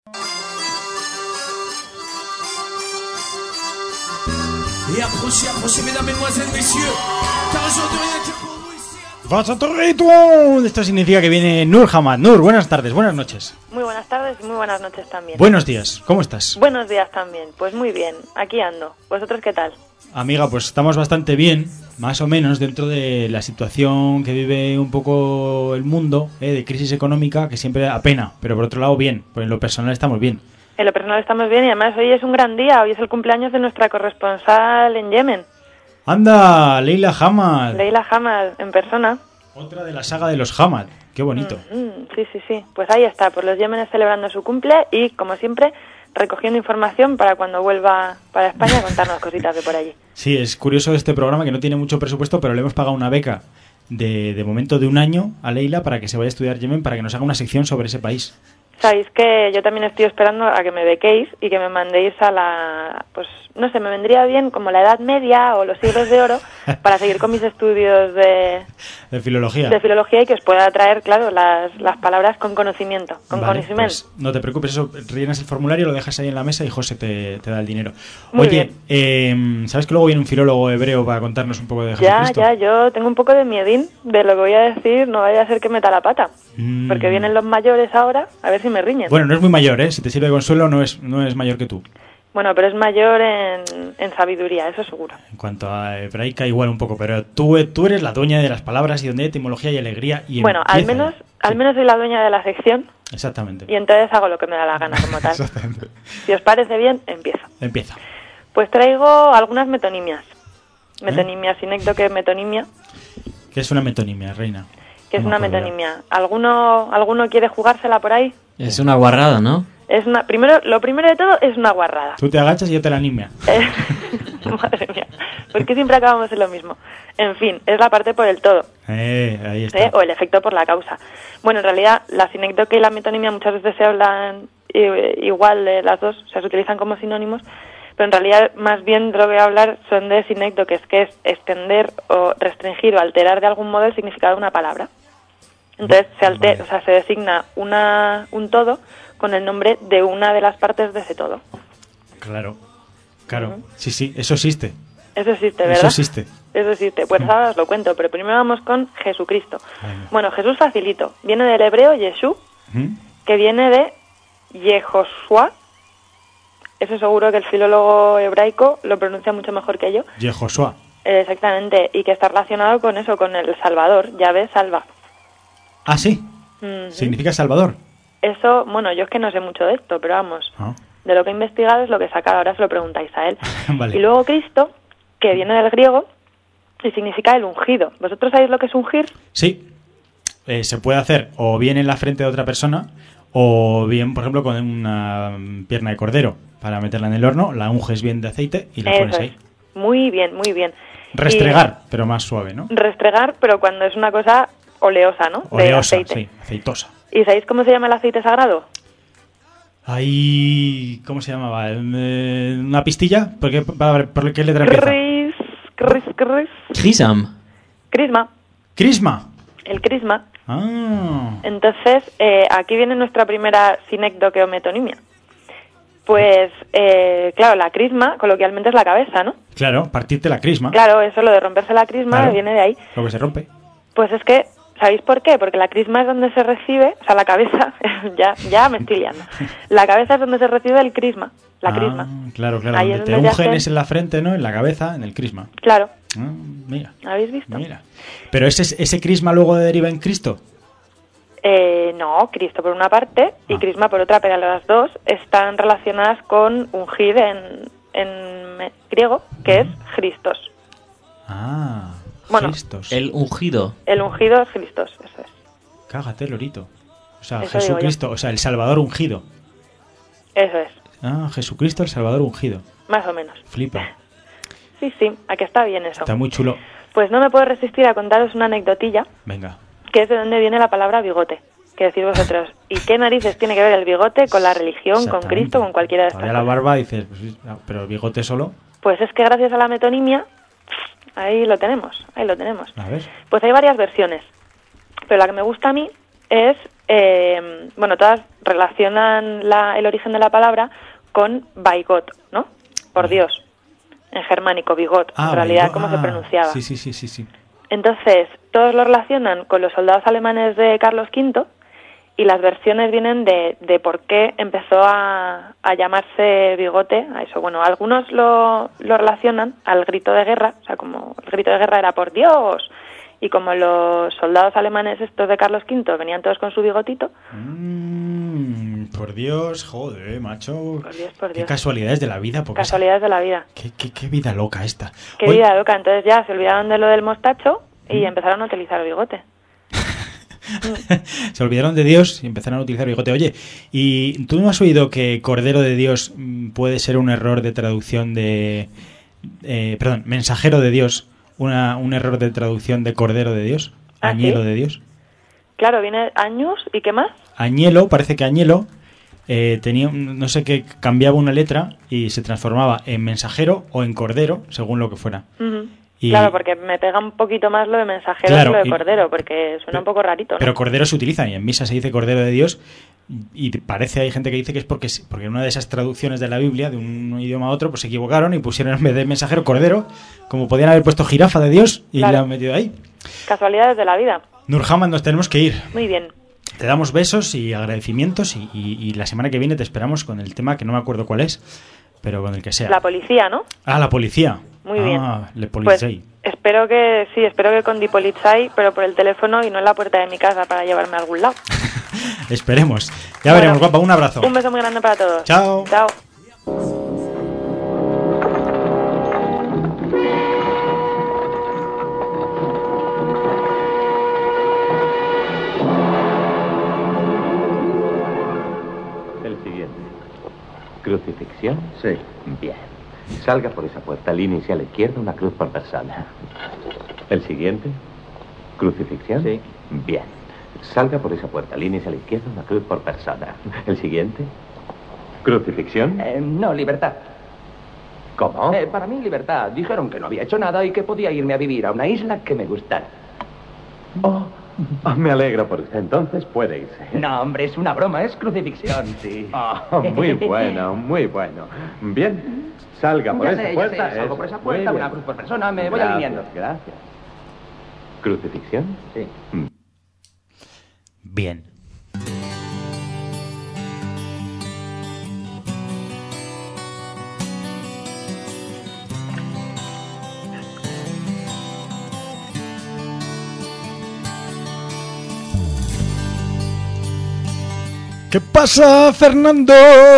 Et approchez, mesdames, mesdemoiselles, messieurs, car aujourd'hui rien que pour vous ici. ¡Vasatorrito! Esto significa que viene Nur Hamad. Nur, buenas tardes, buenas noches. Muy buenas tardes y muy buenas noches también. Buenos días, ¿cómo estás? Buenos días también, pues muy bien, aquí ando. ¿Vosotros qué tal? Amiga, pues estamos bastante bien, más o menos, dentro de la situación que vive un poco el mundo, de crisis económica, que siempre apena, pero por otro lado bien, pues en lo personal estamos bien. En lo personal estamos bien y además hoy es un gran día, hoy es el cumpleaños de nuestra corresponsal en Yemen. ¡Anda! Leila Hamad. Leila Hamad, en persona. Otra de la saga de los Hamad, qué bonito. Sí, pues ahí está, pues los yemenes celebrando su cumple y, como siempre, recogiendo información para cuando vuelva para España contarnos cositas de por allí. Sí, es curioso este programa que no tiene mucho presupuesto, pero le hemos pagado una beca de momento de 1 año a Leila para que se vaya a estudiar Yemen, para que nos haga una sección sobre ese país. Sabéis que yo también estoy esperando a que me bequéis y que me mandéis a la... Pues, no sé, me vendría bien como la Edad Media o los siglos de oro para seguir con mis estudios de filología. De filología y que os pueda traer, claro, las palabras con conocimiento, con conocimiento. Pues no te preocupes, eso, rellenas el formulario, lo dejas ahí en la mesa y José te da el dinero. Muy Oye, ¿sabes que luego viene un filólogo hebreo para contarnos un poco de Jesucristo? Ya, yo tengo un poco de miedín de lo que voy a decir, no vaya a ser que meta la pata. Porque vienen los mayores ahora, a ver si me riñen. Bueno, no es muy mayor, ¿eh? Si te sirve de consuelo, no es mayor que tú. Bueno, pero es mayor en sabiduría, eso seguro. En cuanto a hebraica, igual un poco, pero tú eres la dueña de las palabras y donde hay etimología y alegría. Y bueno, al menos soy la dueña de la sección. Exactamente. Y entonces hago lo que me da la gana como tal. Exactamente. Si os parece bien, empiezo. Empieza. Pues traigo algunas metonimias. Metonimia, sinécdoque, metonimia. ¿Qué es una metonimia, reina? ¿Qué es una metonimia? ¿Alguno quiere jugársela por ahí? Es una guarrada, ¿no? Lo primero de todo es una guarrada. Tú te agachas y yo te la nimia. Madre mía, ¿por qué siempre acabamos en lo mismo? En fin, es la parte por el todo. Ahí está. O el efecto por la causa. Bueno, en realidad, la sinécdoque y la metonimia muchas veces se hablan igual de las dos, o sea, se utilizan como sinónimos, pero en realidad más bien de lo que voy a hablar son de sinécdoques, que es extender o restringir o alterar de algún modo el significado de una palabra. Entonces se designa un todo con el nombre de una de las partes de ese todo. Claro. Sí, eso existe. Eso existe, ¿verdad? Eso existe. Pues ahora os lo cuento, pero primero vamos con Jesucristo. Bueno, Jesús facilito. Viene del hebreo Yeshú, que viene de Yehoshua. Eso seguro que el filólogo hebraico lo pronuncia mucho mejor que yo. Yehoshua. Exactamente, y que está relacionado con eso, con el Salvador. Yahvé salva. Ah, sí. ¿Significa Salvador? Eso, bueno, yo es que no sé mucho de esto, pero vamos, de lo que he investigado es lo que he sacado, ahora se lo preguntáis a él. Vale. Y luego Cristo, que viene del griego y significa el ungido. ¿Vosotros sabéis lo que es ungir? Sí. Se puede hacer o bien en la frente de otra persona o bien, por ejemplo, con una pierna de cordero para meterla en el horno, la unges bien de aceite y la pones ahí. Muy bien, muy bien. Restregar, pero más suave, ¿no? Restregar, pero cuando es una cosa oleosa, ¿no? Oleosa, de aceite. Sí, aceitosa. ¿Y sabéis cómo se llama el aceite sagrado? Ahí, ¿cómo se llamaba? ¿Una pistilla? ¿Por qué letra empieza? Crisam. Crisma. El crisma. Ah. Entonces, aquí viene nuestra primera sinécdoque o metonimia. Pues, claro, la crisma, coloquialmente es la cabeza, ¿no? Claro, partirte la crisma. Claro, eso, lo de romperse la crisma, viene de ahí. Lo que se rompe. Pues es que, ¿sabéis por qué? Porque la crisma es donde se recibe, o sea, la cabeza, ya me estoy liando. La cabeza es donde se recibe el crisma, la crisma. Claro, ahí donde te ungen es en la frente, ¿no? En la cabeza, en el crisma. Claro. Mira. ¿Habéis visto? Mira. ¿Pero ese crisma luego deriva en Cristo? No, Cristo por una parte y crisma por otra, pero las dos están relacionadas con ungir en griego, que es Christos. Bueno, Christos. El ungido. El ungido es Christos, eso es. Cágate, lorito. O sea, Eso Jesucristo, o sea, el Salvador ungido. Eso es. Jesucristo, el Salvador ungido. Más o menos. Flipa. Sí, aquí está bien eso. Está muy chulo. Pues no me puedo resistir a contaros una anecdotilla. Venga. Que es de donde viene la palabra bigote. Que decís vosotros, ¿y qué narices tiene que ver el bigote con la religión, con Cristo, con cualquiera de estas cosas? La barba dices, pues, pero el bigote solo. Pues es que gracias a la metonimia, ahí lo tenemos. A ver. Pues hay varias versiones, pero la que me gusta a mí es bueno, todas relacionan el origen de la palabra con Baigot, ¿no? Por Dios, en germánico, Bigot, en realidad como se pronunciaba. Sí. Entonces, todos lo relacionan con los soldados alemanes de Carlos V, y las versiones vienen de por qué empezó a llamarse bigote a eso. Bueno, algunos lo relacionan al grito de guerra, o sea, como el grito de guerra era por Dios, y como los soldados alemanes estos de Carlos V venían todos con su bigotito. Por Dios, joder, macho. Por Dios. Qué casualidades de la vida. Casualidades de la vida. Qué vida loca esta. Qué vida loca. Entonces ya se olvidaron de lo del mostacho y empezaron a utilizar el bigote. Se olvidaron de Dios y empezaron a utilizar bigote. Oye, ¿y tú no has oído que Cordero de Dios puede ser un error de traducción de... perdón, Mensajero de Dios, un error de traducción de Cordero de Dios? Añelo de Dios. Claro, viene años y ¿qué más? Añelo, parece que Añelo tenía, no sé qué, cambiaba una letra y se transformaba en mensajero o en cordero, según lo que fuera. Uh-huh. Claro, porque me pega un poquito más lo de mensajero que lo de cordero, porque suena un poco rarito, ¿no? Pero cordero se utiliza y en misa se dice Cordero de Dios y parece, hay gente que dice que es porque en una de esas traducciones de la Biblia, de un idioma a otro, pues se equivocaron y pusieron en vez de mensajero cordero, como podían haber puesto jirafa de Dios y la han metido ahí. Casualidades de la vida. Nurhaman, nos tenemos que ir. Muy bien. Te damos besos y agradecimientos y la semana que viene te esperamos con el tema que no me acuerdo cuál es, pero con el que sea. La policía, ¿no? La policía. Muy bien. Le Polizei. Pues espero que con Di Polizei, pero por el teléfono y no en la puerta de mi casa para llevarme a algún lado. Esperemos. Ya veremos, guapa. Un abrazo. Un beso muy grande para todos. Chao. Chao. El siguiente. ¿Crucifixión? Sí. Bien. Salga por esa puerta, línea a la izquierda, una cruz por persona. ¿El siguiente? ¿Crucifixión? Sí. Bien. Salga por esa puerta, línea a la izquierda, una cruz por persona. ¿El siguiente? ¿Crucifixión? No, libertad. ¿Cómo? Para mí, libertad. Dijeron que no había hecho nada y que podía irme a vivir a una isla que me gustara. Me alegro por usted. Entonces puede irse. No, hombre, es una broma, es crucifixión, sí. Muy bueno, muy bueno. Bien. Salga por esa puerta. Salgo por esa puerta, una cruz por persona, me voy alineando. Gracias. ¿Crucifixión? Sí. Bien. ¿Qué pasa, Fernando?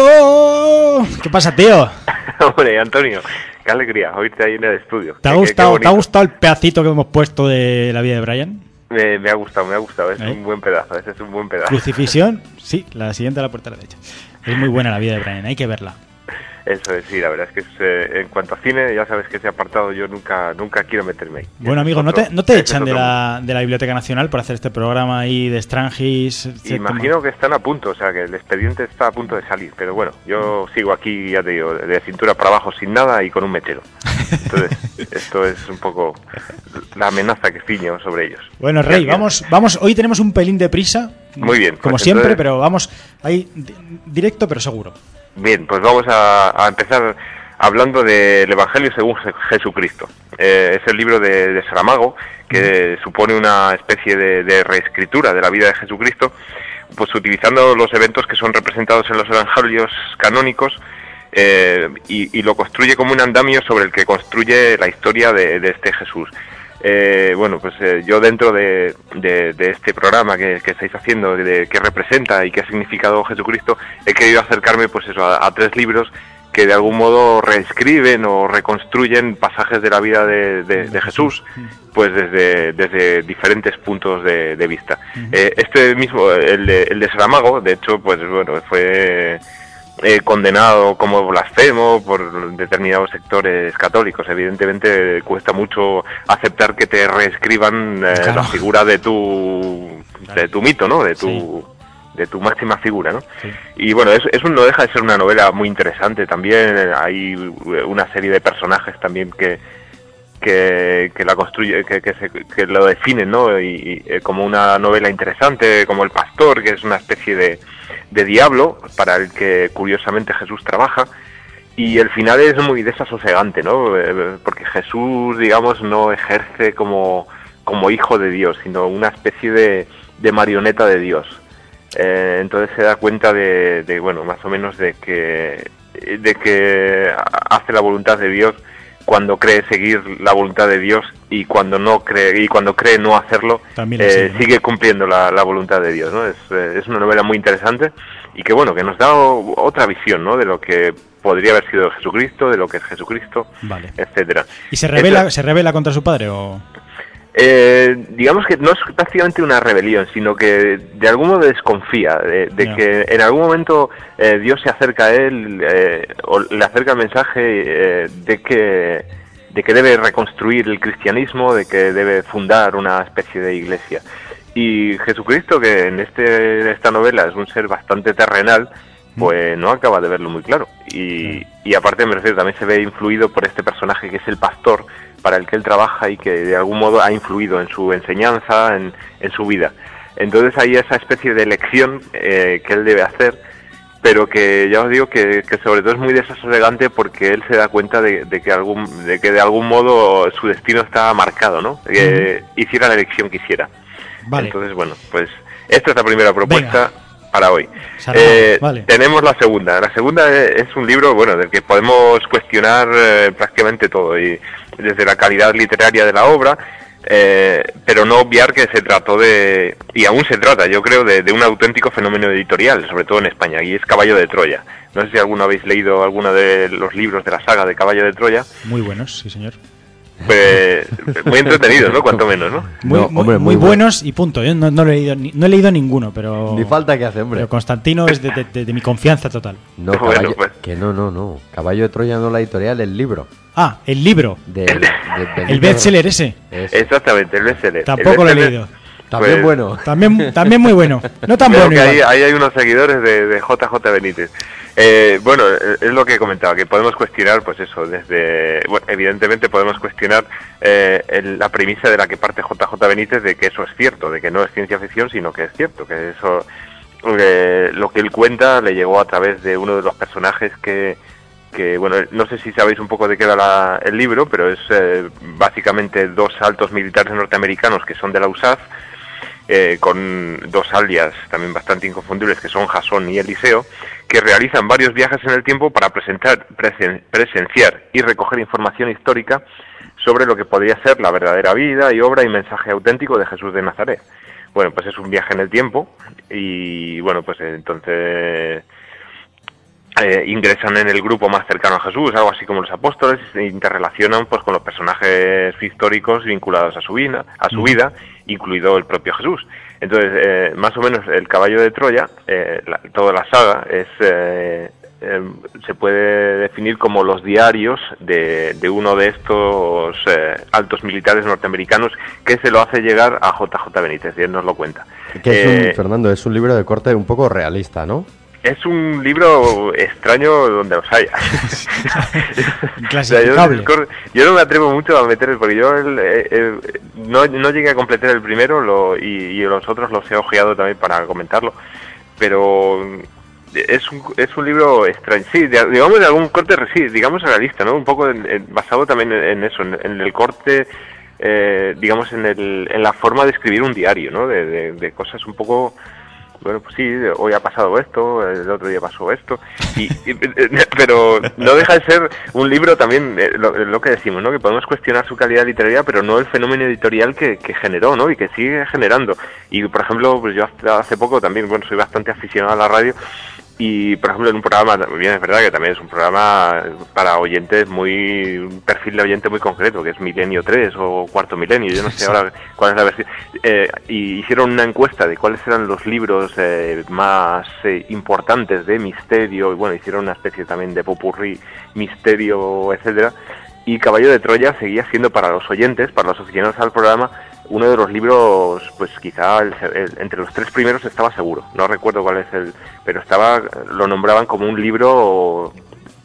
¿Qué pasa, tío? Hombre, Antonio, qué alegría oírte ahí en el estudio. ¿Te ha gustado el pedacito que hemos puesto de la vida de Brian? Me ha gustado, es un buen pedazo, ese es un buen pedazo. ¿Crucifixión? Sí, la siguiente a la puerta a la derecha. Es muy buena la vida de Brian, hay que verla. Eso es, sí, la verdad es que en cuanto a cine, ya sabes que ese apartado yo nunca quiero meterme ahí. Bueno, amigo, ¿no te echan de la Biblioteca Nacional por hacer este programa ahí de Strangis? Imagino que están a punto, o sea, que el expediente está a punto de salir, pero bueno, yo sigo aquí, ya te digo, de cintura para abajo sin nada y con un mechero. Entonces, esto es un poco la amenaza que ciño sobre ellos. Bueno, Rey, vamos, hoy tenemos un pelín de prisa. Muy bien. Como siempre, pero vamos ahí directo pero seguro. Bien, pues vamos a empezar hablando del Evangelio según Jesucristo. Es el libro de Saramago, que supone una especie de reescritura de la vida de Jesucristo, pues utilizando los eventos que son representados en los Evangelios canónicos, y lo construye como un andamio sobre el que construye la historia de este Jesús. Yo dentro de este programa que estáis haciendo, de qué representa y qué ha significado Jesucristo, he querido acercarme pues eso a tres libros que de algún modo reescriben o reconstruyen pasajes de la vida de Jesús, pues desde diferentes puntos de vista. Este mismo, el de Saramago, de hecho, pues bueno, fue condenado como blasfemo por determinados sectores católicos. Evidentemente cuesta mucho aceptar que te reescriban la figura de tu mito, ¿no? De tu máxima figura, ¿no? Sí. Y bueno, eso no deja de ser una novela muy interesante también. Hay una serie de personajes también que que la construye, que lo definen, ¿no? Y como una novela interesante, como El Pastor, que es una especie de diablo para el que curiosamente Jesús trabaja. Y el final es muy desasosegante, ¿no? Porque Jesús, digamos, no ejerce como hijo de Dios, sino una especie de marioneta de Dios. Entonces se da cuenta de bueno, más o menos de que hace la voluntad de Dios cuando cree seguir la voluntad de Dios, y cuando no cree, y cuando cree no hacerlo, sigue cumpliendo la voluntad de Dios, ¿no? Es una novela muy interesante y que, bueno, que nos da otra visión, ¿no? De lo que podría haber sido Jesucristo, de lo que es Jesucristo, vale, etcétera. ¿Y se revela contra su padre o...? Digamos que no es prácticamente una rebelión, sino que de algún modo desconfía de que en algún momento Dios se acerca a él, o le acerca el mensaje de que debe reconstruir el cristianismo, de que debe fundar una especie de iglesia. Y Jesucristo, que en esta novela es un ser bastante terrenal, pues no acaba de verlo muy claro. Y aparte, me refiero, también se ve influido por este personaje que es el pastor, para el que él trabaja y que de algún modo ha influido en su enseñanza, en su vida. Entonces hay esa especie de elección que él debe hacer, pero que ya os digo que sobre todo es muy desasosegante, porque él se da cuenta de que de algún modo su destino está marcado, ¿no? Que hiciera la elección que hiciera. Vale. Entonces, bueno, pues esta es la primera propuesta. Venga. Para hoy. Vale. Tenemos la segunda. La segunda es un libro, bueno, del que podemos cuestionar prácticamente todo, y desde la calidad literaria de la obra, pero no obviar que se trató y aún se trata, yo creo, de un auténtico fenómeno editorial, sobre todo en España, y es Caballo de Troya. No sé si alguno habéis leído alguno de los libros de la saga de Caballo de Troya. Muy buenos, sí, señor. Pues muy entretenidos, ¿no? Cuanto menos, ¿no? Muy buenos y punto. Yo no he leído ninguno, pero... Ni falta que hace, hombre. Pero Constantino es de mi confianza total. No, Caballo, pues. Que no. Caballo de Troya no la editorial, el libro. Ah, el libro. El bestseller ese. Exactamente, el bestseller. Tampoco lo he leído. También pues, bueno. También muy bueno. No tan bueno. Que ahí hay unos seguidores de JJ Benítez. Bueno, es lo que he comentado, que podemos cuestionar, pues eso, evidentemente podemos cuestionar la premisa de la que parte JJ Benítez, de que eso es cierto, de que no es ciencia ficción, sino que es cierto, que eso, lo que él cuenta le llegó a través de uno de los personajes que bueno, no sé si sabéis un poco de qué va el libro, pero es básicamente dos altos militares norteamericanos que son de la USAF, con dos alias también bastante inconfundibles, que son Jasón y Eliseo, que realizan varios viajes en el tiempo para presenciar y recoger información histórica sobre lo que podría ser la verdadera vida y obra y mensaje auténtico de Jesús de Nazaret. Bueno, pues es un viaje en el tiempo, y bueno, pues entonces ingresan en el grupo más cercano a Jesús, algo así como los apóstoles, y se interrelacionan pues con los personajes históricos vinculados a su vida, incluido el propio Jesús. Entonces, más o menos el Caballo de Troya, toda la saga, se puede definir como los diarios de uno de estos altos militares norteamericanos, que se lo hace llegar a JJ Benítez, y él nos lo cuenta. Fernando, es un libro de corte un poco realista, ¿no? Es un libro extraño donde los haya. Yo no me atrevo mucho a meter, porque yo no llegué a completar el primero, y los otros los he ojeado también para comentarlo, pero es un libro extraño, sí, digamos de algún corte, sí, digamos realista, ¿no? Un poco basado también en eso, en el corte, digamos en la forma de escribir un diario, ¿no? De cosas un poco... Bueno, pues sí, hoy ha pasado esto, el otro día pasó esto, pero no deja de ser un libro también, lo que decimos, ¿no? Que podemos cuestionar su calidad literaria, pero no el fenómeno editorial que generó, ¿no? Y que sigue generando. Y, por ejemplo, pues yo hace poco también, bueno, soy bastante aficionado a la radio, y, por ejemplo, en un programa, bien es verdad que también es un programa para oyentes un perfil de oyente muy concreto, que es Milenio 3 o Cuarto Milenio, yo no sé ahora cuál es la versión, y hicieron una encuesta de cuáles eran los libros más importantes de misterio, y bueno, hicieron una especie también de popurrí, misterio, etcétera, y Caballo de Troya seguía siendo para los oyentes, para los aficionados al programa, uno de los libros, pues quizá entre los tres primeros estaba seguro, no recuerdo cuál es pero lo nombraban como un libro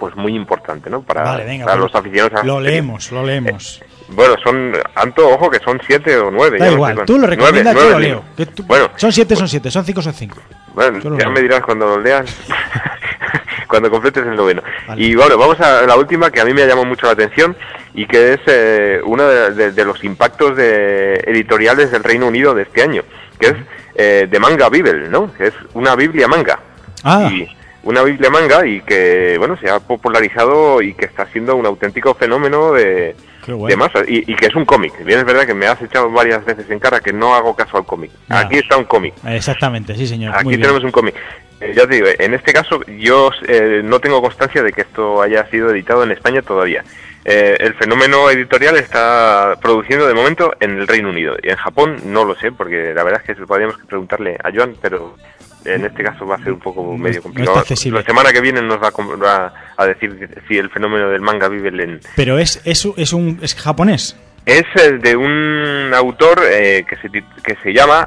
pues muy importante, ¿no? Para, vale, venga, para pues los aficionados. lo leemos. Bueno, son, Anto, ojo, que son 7 o 9. Da igual, tú lo recomiendas, yo lo leo. Bueno, son 7, son 7, son 5, son 5. Bueno, ya me dirás cuando lo leas, cuando completes el noveno. Vale. Y bueno, vamos a la última, que a mí me ha llamado mucho la atención, y que es uno de los impactos editoriales del Reino Unido de este año, que es The Manga Bible, ¿no? Que es una Biblia manga. Y una Biblia manga, y que, bueno, se ha popularizado y que está siendo un auténtico fenómeno de masas, y que es un cómic. Bien, es verdad que me has echado varias veces en cara que no hago caso al cómic. Aquí está un cómic. Exactamente, sí, señor. Aquí tenemos un cómic. Ya te digo, en este caso yo no tengo constancia de que esto haya sido editado en España todavía. El fenómeno editorial está produciendo de momento en el Reino Unido. Y en Japón no lo sé, porque la verdad es que podríamos preguntarle a Joan, pero en este caso va a ser un poco medio complicado. No está accesible. La semana que viene nos va a decir si el fenómeno del manga vive en... Pero es japonés. Es de un autor que se llama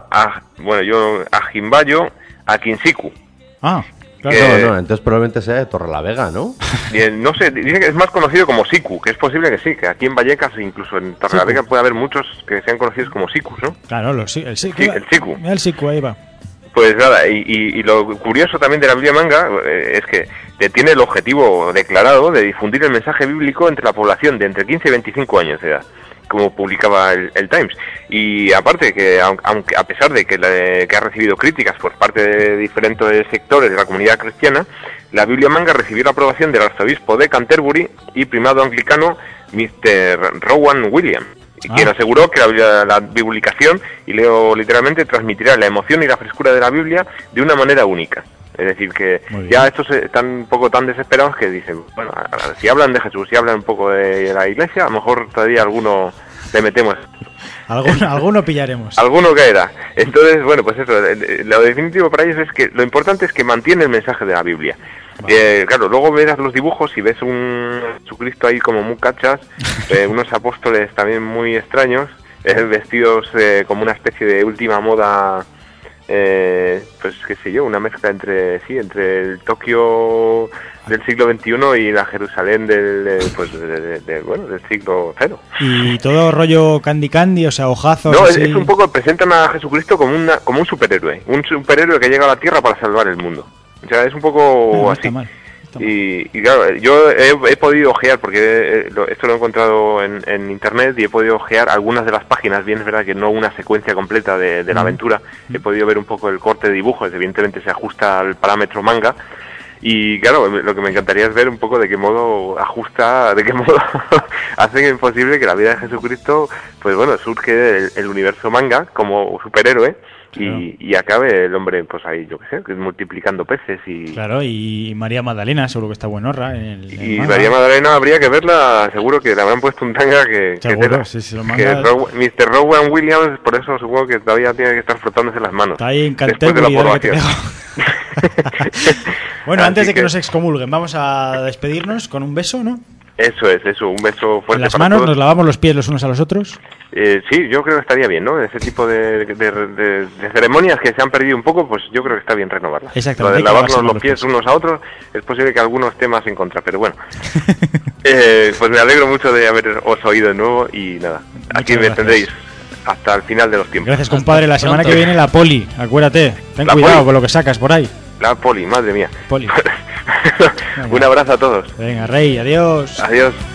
Ajimbayo Akinshiku. Claro. No, entonces probablemente sea de Torrelavega, ¿no? No sé, dice que es más conocido como Siku, que es posible que sí, que aquí en Vallecas, incluso en Torrelavega, puede haber muchos que sean conocidos como Sikus, ¿no? Claro, el Siku. Mira el Siku, ahí va. Pues nada, y lo curioso también de la Biblia manga es que tiene el objetivo declarado de difundir el mensaje bíblico entre la población de entre 15 y 25 años de edad, como publicaba el Times. Y aparte que, aunque a pesar de que ha recibido críticas por parte de diferentes sectores de la comunidad cristiana, la Biblia manga recibió la aprobación del arzobispo de Canterbury y primado anglicano Mr. Rowan Williams, quien aseguró que la publicación, y leo literalmente, transmitirá la emoción y la frescura de la Biblia de una manera única. Es decir, que ya estos están un poco tan desesperados que dicen, bueno, si hablan de Jesús, si hablan un poco de la Iglesia, a lo mejor todavía alguno le metemos. Alguno pillaremos. Alguno caerá. Entonces, bueno, pues eso, lo definitivo para ellos es que lo importante es que mantiene el mensaje de la Biblia. Claro, luego verás los dibujos y ves un Jesucristo ahí como muy cachas, unos apóstoles también muy extraños, vestidos como una especie de última moda, pues qué sé yo, una mezcla entre el Tokio del siglo XXI y la Jerusalén del siglo cero. Y todo rollo candy, o sea, hojazos. No, así. es un poco, presentan a Jesucristo como un superhéroe que llega a la Tierra para salvar el mundo. O sea, es un poco así. Y claro, yo he podido ojear, porque esto lo he encontrado en internet, y he podido ojear algunas de las páginas. Bien, es verdad que no una secuencia completa de la aventura. He podido ver un poco el corte de dibujos, evidentemente se ajusta al parámetro manga. Y claro, lo que me encantaría es ver un poco de qué modo hace posible que la vida de Jesucristo, pues bueno, surge el universo manga como superhéroe. Y acabe el hombre, pues ahí, yo qué sé, multiplicando peces y... Claro, y María Magdalena, seguro que está buenorra. María Magdalena habría que verla, seguro que le habrán puesto un tanga que... Seguro, Mr. Rowan Williams, por eso supongo que todavía tiene que estar frotándose las manos. Está ahí en Canterbury. Bueno, antes de que nos excomulguen, vamos a despedirnos con un beso, ¿no? Eso, un beso fuerte. En las manos, nos lavamos los pies los unos a los otros. Sí, yo creo que estaría bien, ¿no? Ese tipo de ceremonias que se han perdido un poco, pues yo creo que está bien renovarlas. Exactamente. Lo de lavarnos los pies unos a otros, es posible que algunos temas en contra, pero bueno. Pues me alegro mucho de haberos oído de nuevo y nada, aquí me tendréis hasta el final de los tiempos. Gracias, compadre. La semana que viene la poli, acuérdate. Ten cuidado con lo que sacas por ahí. La poli, madre mía. Poli. Un abrazo a todos. Venga, Rey, adiós. Adiós.